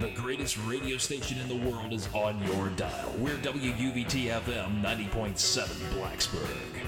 The greatest radio station in the world is on your dial. We're WUVT FM 90.7 Blacksburg.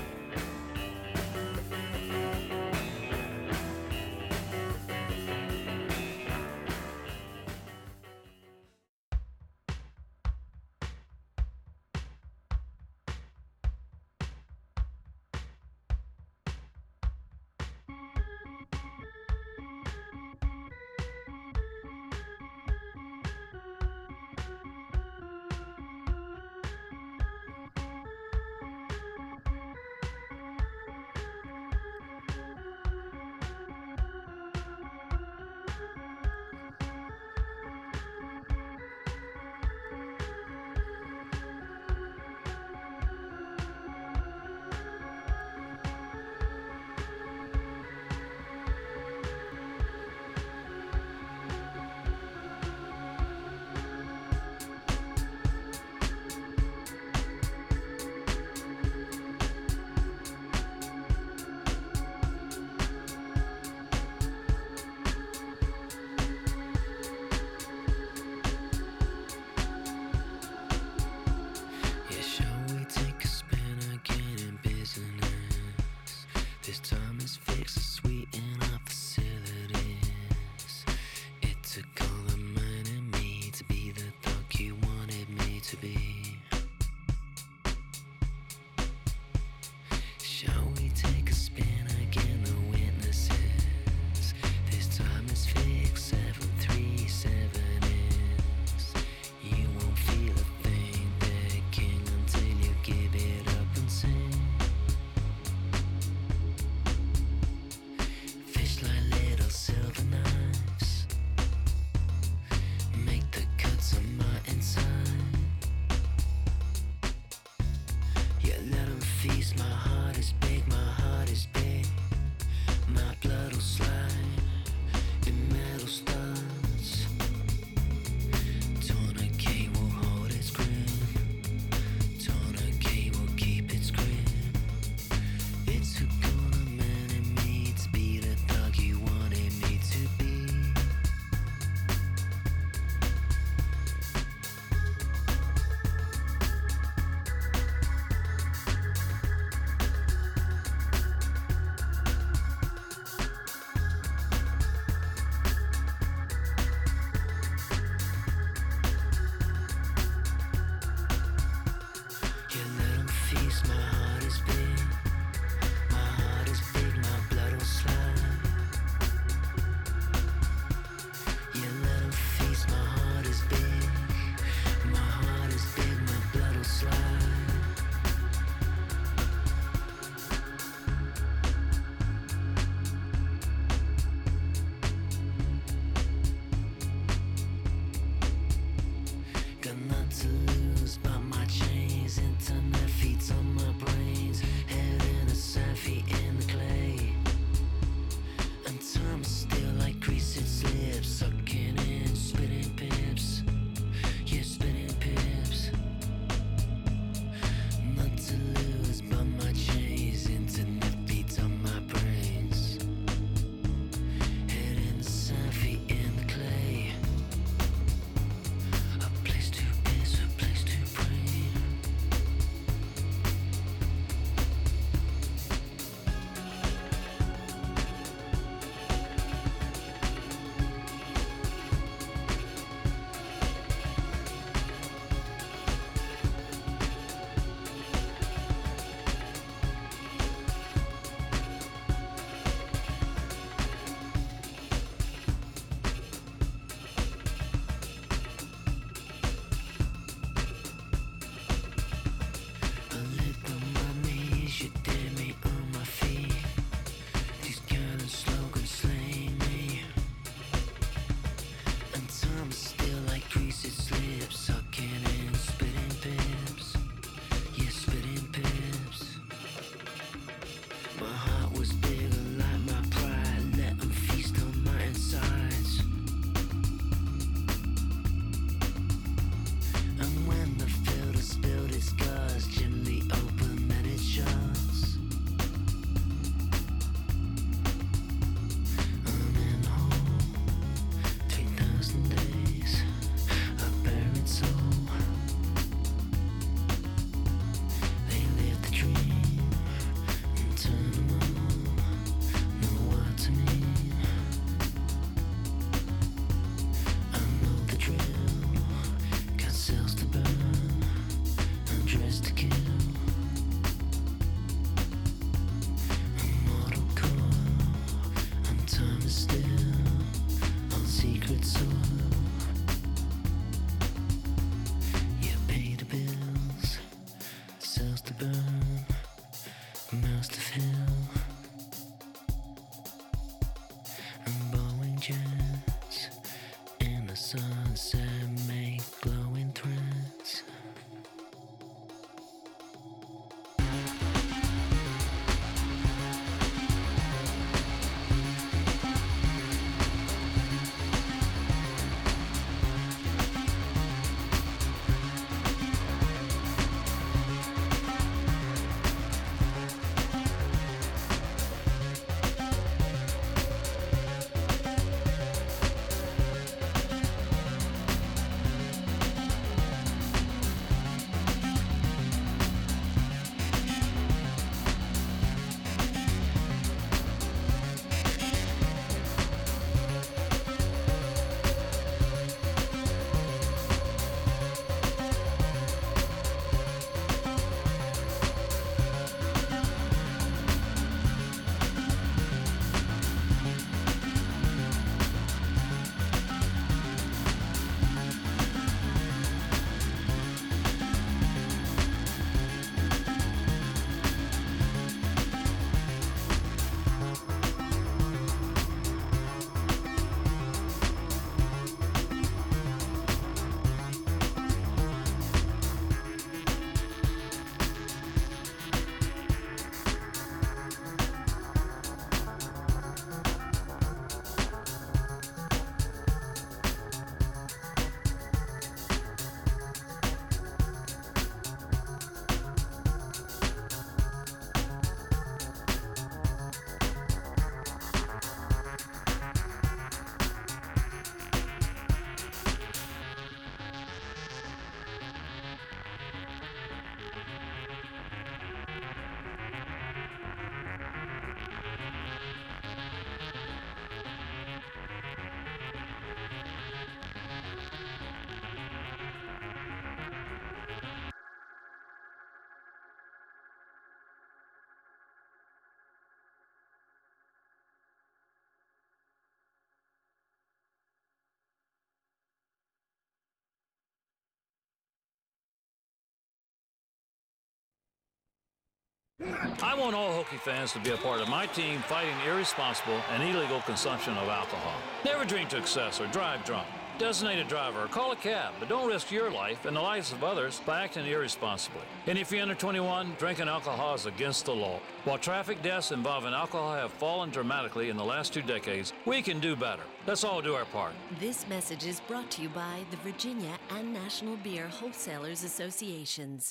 I want all Hokie fans to be a part of my team fighting irresponsible and illegal consumption of alcohol. Never drink to excess or drive drunk. Designate a driver or call a cab, but don't risk your life and the lives of others by acting irresponsibly. And if you're under 21, drinking alcohol is against the law. While traffic deaths involving alcohol have fallen dramatically in the last 2 decades, we can do better. Let's all do our part. This message is brought to you by the Virginia and National Beer Wholesalers Associations.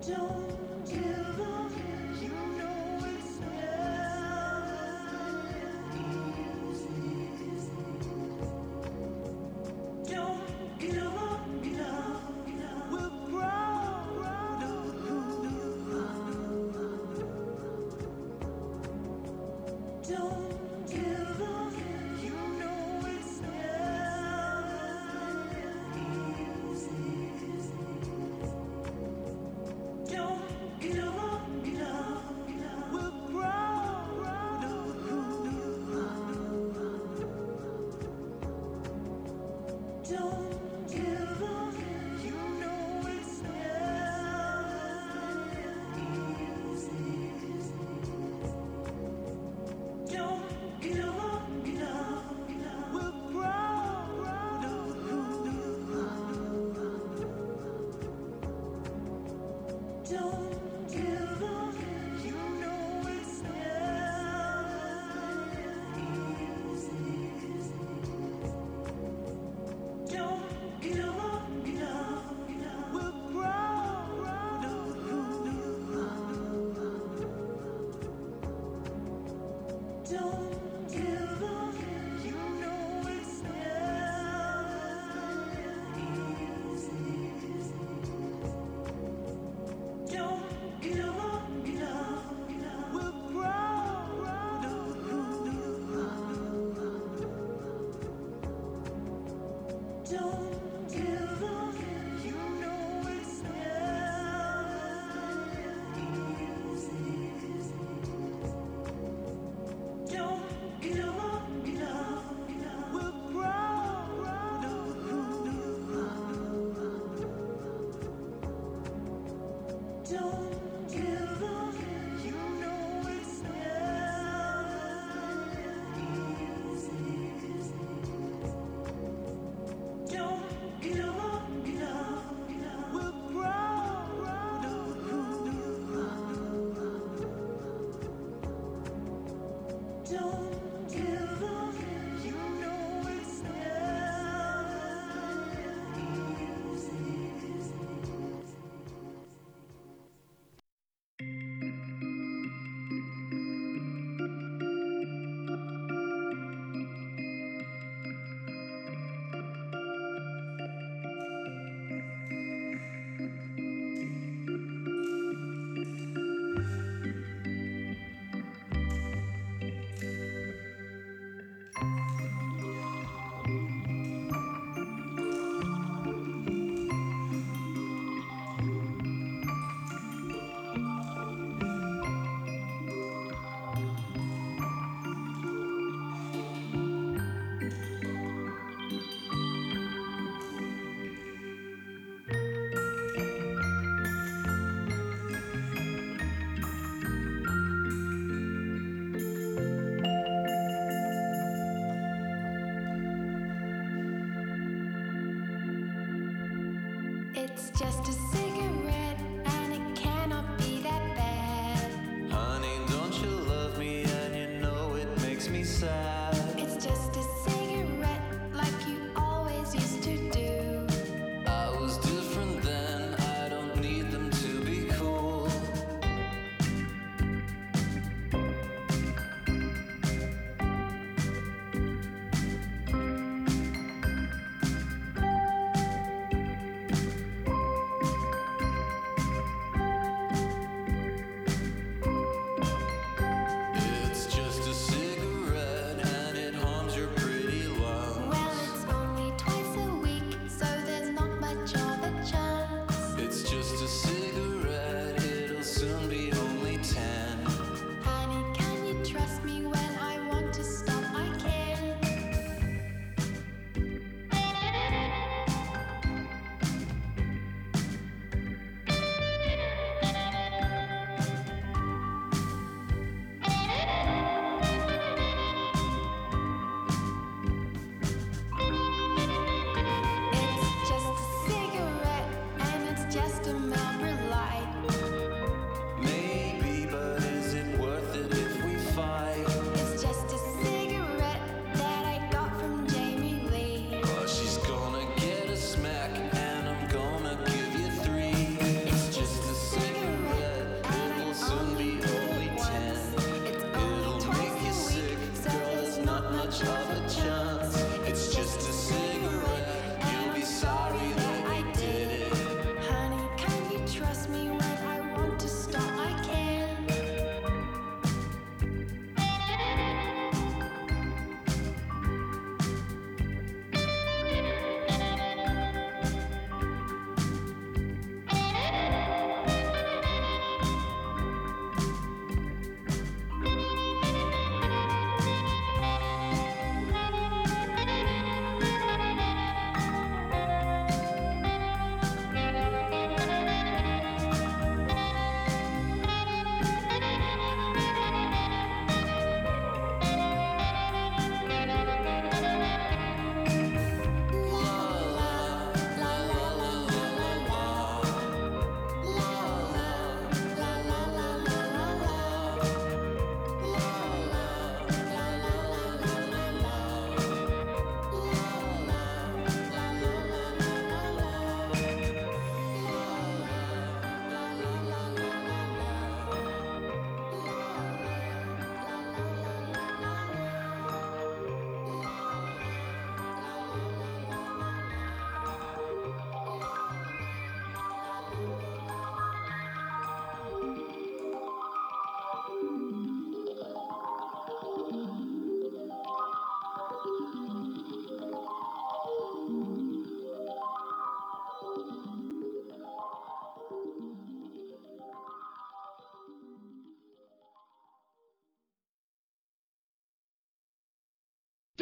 It's just a cigarette and it cannot be that bad. Honey, don't you love me and you know it makes me sad? It's just a cigarette like you always used to do. I was different then, I don't need them to be cool.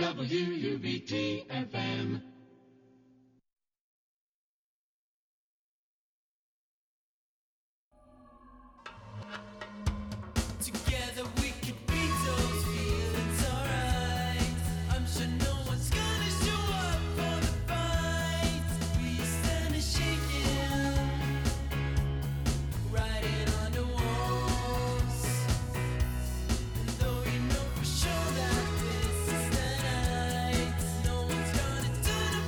WUVT FM. Together we can beat those feelings, alright. I'm sure no one's gonna show up for the fight. We stand and shaking, writing on the walls. And though you know for sure that this is the night, no one's gonna turn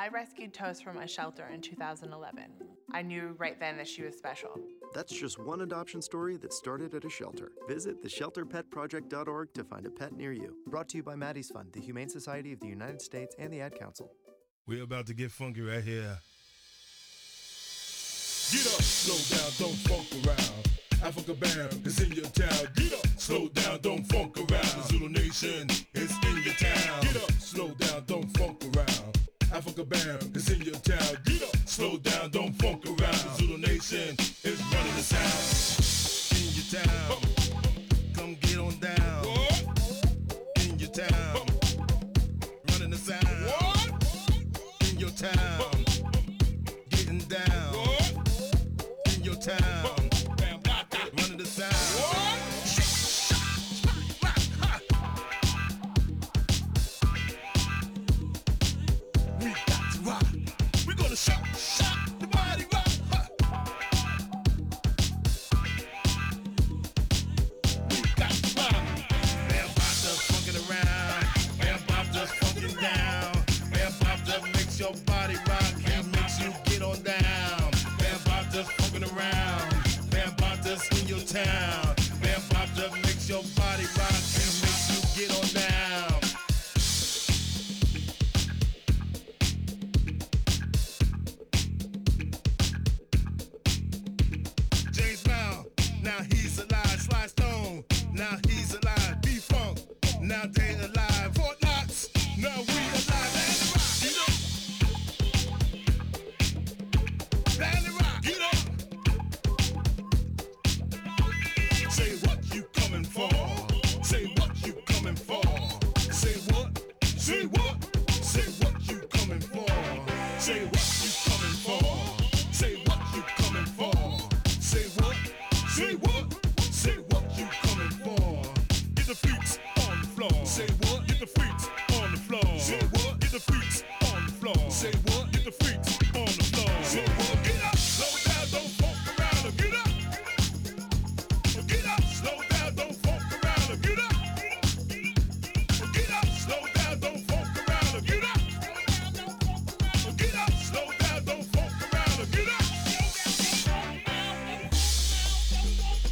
I rescued Toast from a shelter in 2011. I knew right then that she was special. That's just one adoption story that started at a shelter. Visit theshelterpetproject.org to find a pet near you. Brought to you by Maddie's Fund, the Humane Society of the United States, and the Ad Council. We're about to get funky right here. Get up, slow down, don't funk around. Africa Bam is in your town. Get up, slow down, don't funk around. Zulu Nation is in your town. Get up, slow down, don't funk around. Africa Bam is in your town. Get up, slow down, don't funk around. Zulu Nation is running the sound. In your town, come get on down. What? In your town, running the sound. What? In your town, getting down. What? In your town, running the sound. What? We got to rock. We're gonna shock the body rock. We got to rock. Bam Bop just funkin' around. Bam Bop just funkin' down. Bam Bop just makes your body rock and makes you get on down. Bam Bop just funkin' around. Bam Bop just in your town. Bam Bop just makes your body rock and makes you get on down. James Brown, now he's alive. Sly Stone, now he's alive. B-Funk, now they alive. Fort Knox, now we alive. Let it rock. Get up. Say what you coming for. Say what you coming for. Say what? Say what? Say what you coming for. Say what you coming for. Say what you coming for. Say what? Say what? Say what you coming for. Get the freaks on the floor. Say what? Get the freaks on the floor. Say what? Get the freaks on the floor. Say what? Get the freaks on the floor. Say what? Get up, slow down, don't fuck around. Or get up. Or get up, slow down, don't fuck around. Or get up. Or get up, slow down, don't fuck around. Or get up. Or get up, slow down, don't fuck around. Or get up.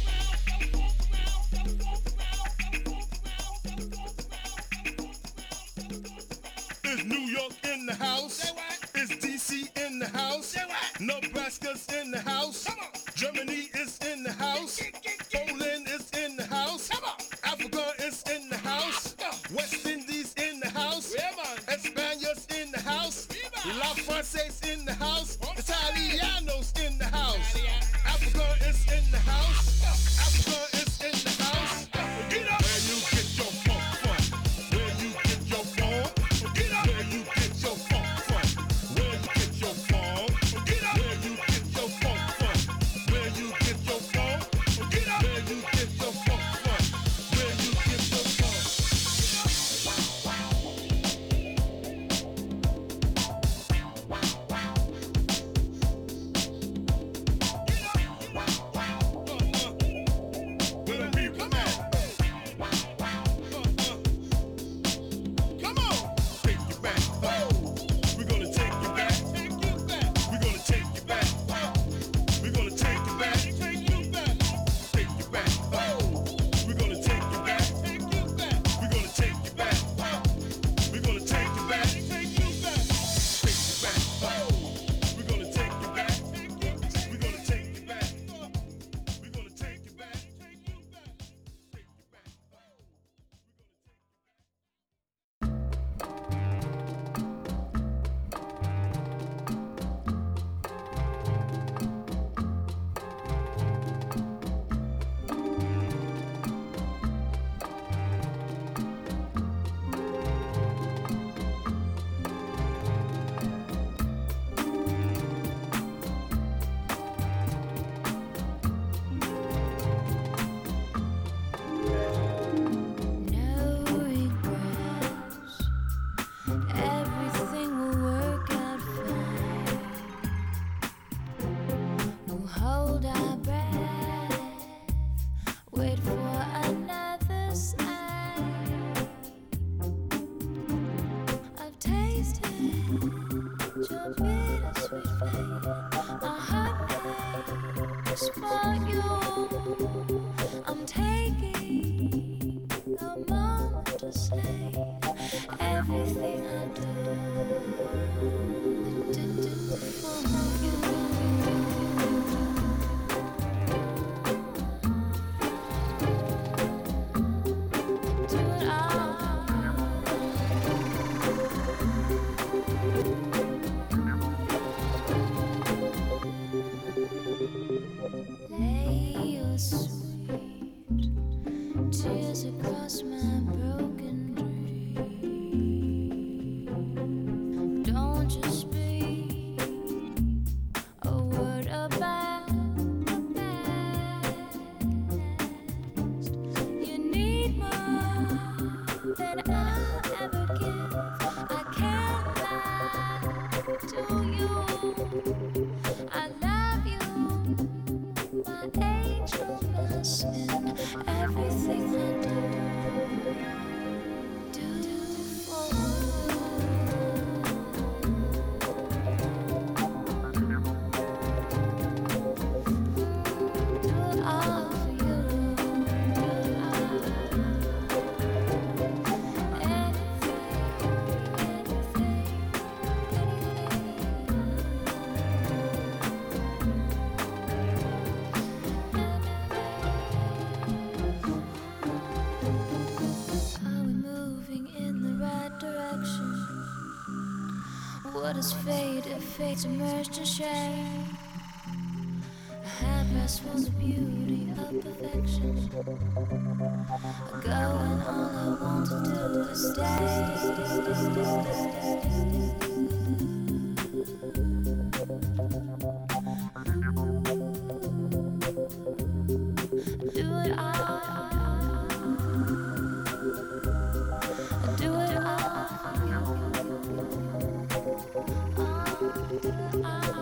just for you. I'm taking a moment to say everything I do for you. Do it all. Lay your sweet tears across my broken dream. Don't just speak a word about the past. You need more than I'll ever give. I can't lie to you. I love you, my angel, my sin, everything I do for you. Do it all for you. Do it all. Are we moving in the right direction? What is fate if fate's immersed in shame? A headrest for the beauty of perfection. I go and all I want to do is stay. Do it all. Do it all. Do it all.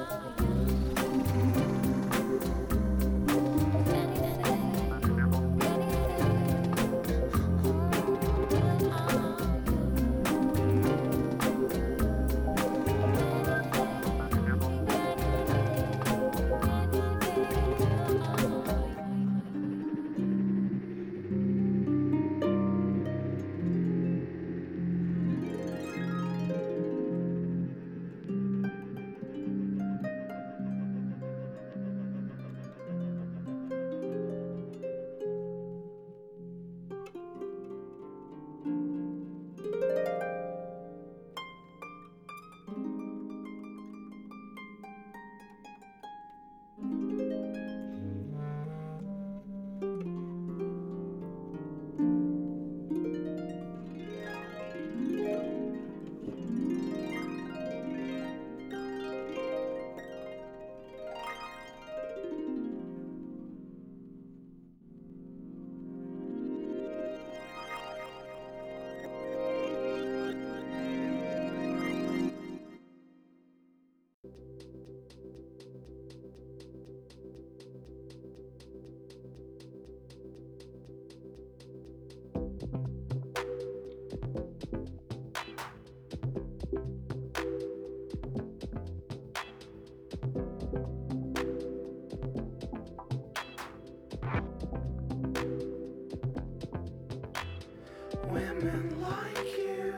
Women like you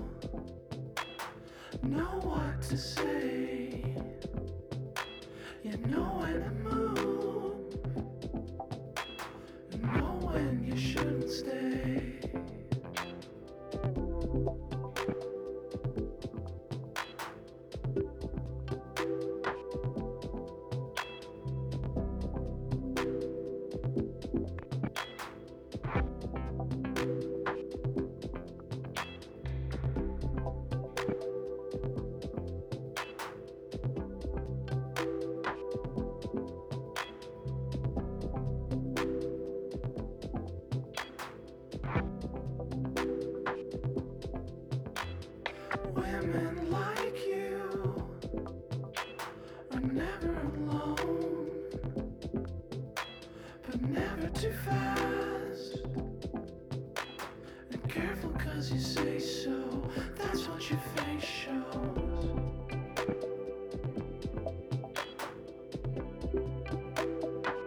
know what to say. You know when to move, you know when you shouldn't stay. Women like you are never alone, but never too fast. And careful 'cause you say so, that's what your face shows.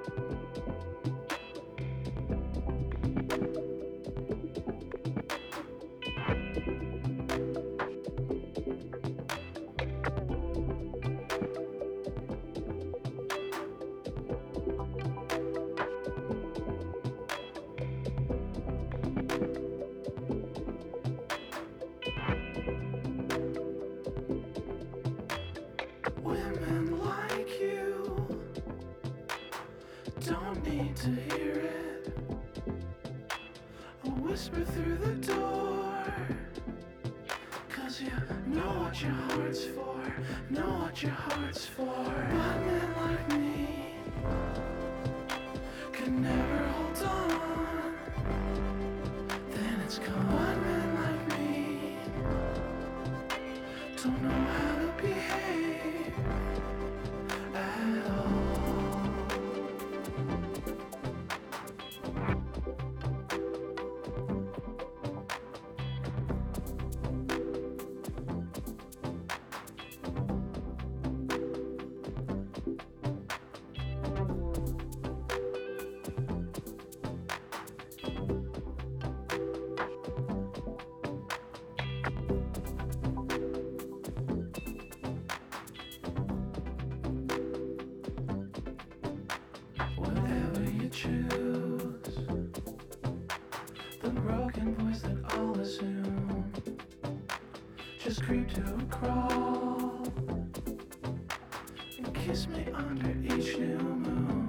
don't need to hear it. I'll whisper through the door. 'Cause you know what your heart's for, know what your heart's for. But men like me can never hold on. Then it's gone. But men like me don't know how to behave at all. Whatever you choose, the broken voice that I'll assume. Just creep to a crawl and kiss me under each new moon.